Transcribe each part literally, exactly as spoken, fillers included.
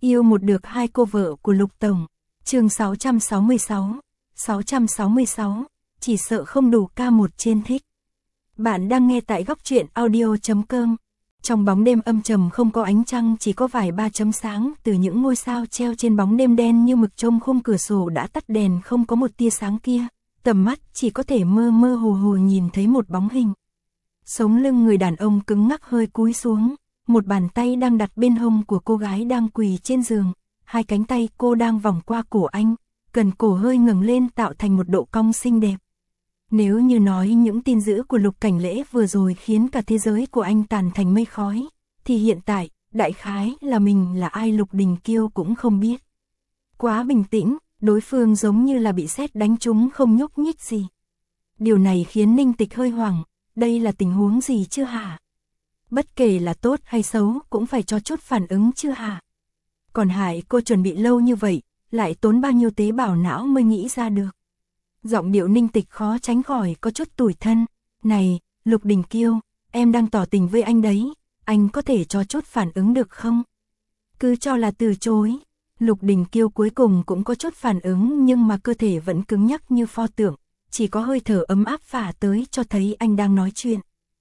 Yêu một được hai cô vợ của Lục Tổng. Chương sáu trăm sáu mươi sáu. sáu trăm sáu mươi sáu. Chỉ sợ không đủ ca một trên thích. Bạn đang nghe tại góc truyện audio chấm com. Trong bóng đêm âm trầm không có ánh trăng, chỉ có vài ba chấm sáng từ những ngôi sao treo trên bóng đêm đen như mực. Trong khung cửa sổ đã tắt đèn, không có một tia sáng kia, tầm mắt chỉ có thể mơ mơ hồ hồ nhìn thấy một bóng hình. Sống lưng người đàn ông cứng ngắc hơi cúi xuống, một bàn tay đang đặt bên hông của cô gái đang quỳ trên giường, hai cánh tay cô đang vòng qua cổ anh, cần cổ hơi ngẩng lên tạo thành một độ cong xinh đẹp. Nếu như nói những tin dữ của Lục Cảnh Lễ vừa rồi khiến cả thế giới của anh tàn thành mây khói, thì hiện tại, đại khái là mình là ai Lục Đình Kiêu cũng không biết. Quá bình tĩnh, đối phương giống như là bị sét đánh trúng không nhúc nhích gì. Điều này khiến Ninh Tịch hơi hoảng, đây là tình huống gì chứ hả? Bất kể là tốt hay xấu cũng phải cho chút phản ứng chứ hả? Còn hại cô chuẩn bị lâu như vậy, lại tốn bao nhiêu tế bào não mới nghĩ ra được. Giọng điệu Ninh Tịch khó tránh khỏi có chút tủi thân. Này, Lục Đình Kiêu, em đang tỏ tình với anh đấy, anh có thể cho chút phản ứng được không? Cứ cho là từ chối. Lục Đình Kiêu cuối cùng cũng có chút phản ứng, nhưng mà cơ thể vẫn cứng nhắc như pho tượng, chỉ có hơi thở ấm áp phả tới cho thấy anh đang nói chuyện.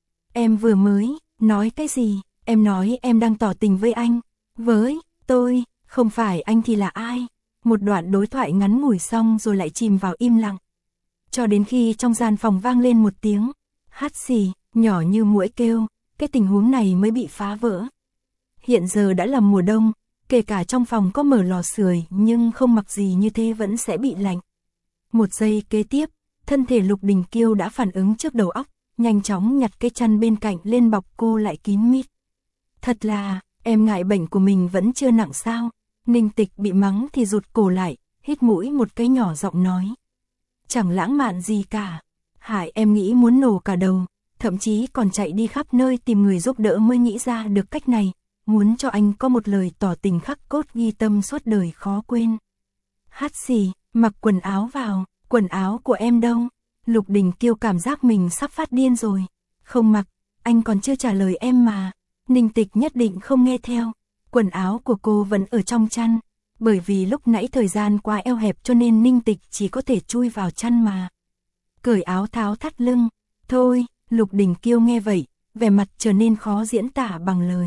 Em vừa mới, nói cái gì? Em nói em đang tỏ tình với anh. Với, tôi, không phải anh thì là ai? Một đoạn đối thoại ngắn ngủi xong rồi lại chìm vào im lặng. Cho đến khi trong gian phòng vang lên một tiếng hắt xì, nhỏ như muỗi kêu, cái tình huống này mới bị phá vỡ. Hiện giờ đã là mùa đông, kể cả trong phòng có mở lò sưởi nhưng không mặc gì như thế vẫn sẽ bị lạnh. Một giây kế tiếp, thân thể Lục Đình Kiêu đã phản ứng trước đầu óc, nhanh chóng nhặt cái chăn bên cạnh lên bọc cô lại kín mít. Thật là, em ngại bệnh của mình vẫn chưa nặng sao? Ninh Tịch bị mắng thì rụt cổ lại, hít mũi một cái nhỏ giọng nói. Chẳng lãng mạn gì cả. Hại em nghĩ muốn nổ cả đầu, thậm chí còn chạy đi khắp nơi tìm người giúp đỡ mới nghĩ ra được cách này, muốn cho anh có một lời tỏ tình khắc cốt ghi tâm suốt đời khó quên. Hát xì, mặc quần áo vào, quần áo của em đâu? Lục Đình Kiêu cảm giác mình sắp phát điên rồi. Không mặc, anh còn chưa trả lời em mà. Ninh Tịch nhất định không nghe theo. Quần áo của cô vẫn ở trong chăn, bởi vì lúc nãy thời gian quá eo hẹp cho nên Ninh Tịch chỉ có thể chui vào chăn mà. Cởi áo tháo thắt lưng. Thôi, Lục Đình Kiêu nghe vậy, vẻ mặt trở nên khó diễn tả bằng lời.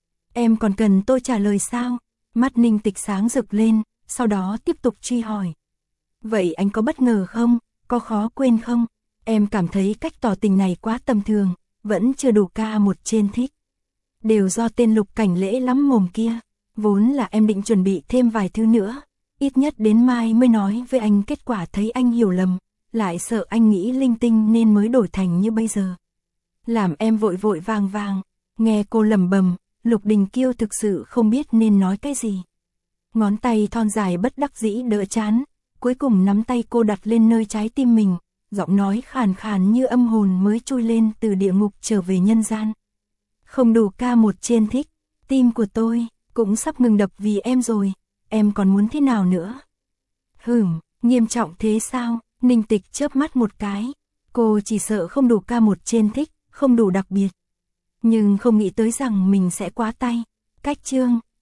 Em còn cần tôi trả lời sao? Mắt Ninh Tịch sáng rực lên, sau đó tiếp tục truy hỏi. Vậy anh có bất ngờ không? Có khó quên không? Em cảm thấy cách tỏ tình này quá tầm thường, vẫn chưa đủ ca một trên thích. Đều do tên Lục Cảnh Lễ lắm mồm kia. Vốn là em định chuẩn bị thêm vài thứ nữa, ít nhất đến mai mới nói với anh, kết quả thấy anh hiểu lầm, lại sợ anh nghĩ linh tinh nên mới đổi thành như bây giờ. Làm em vội vội vàng vàng. Nghe cô lẩm bẩm, Lục Đình Kiêu thực sự không biết nên nói cái gì. Ngón tay thon dài bất đắc dĩ đỡ chán, cuối cùng nắm tay cô đặt lên nơi trái tim mình, giọng nói khàn khàn như âm hồn mới trôi lên từ địa ngục trở về nhân gian. Không đủ ca một trên thích, tim của tôi cũng sắp ngừng đập vì em rồi, em còn muốn thế nào nữa? Hửm, nghiêm trọng thế sao? Ninh Tịch chớp mắt một cái, cô chỉ sợ không đủ ca một trên thích, không đủ đặc biệt. Nhưng không nghĩ tới rằng mình sẽ quá tay. Cách chương,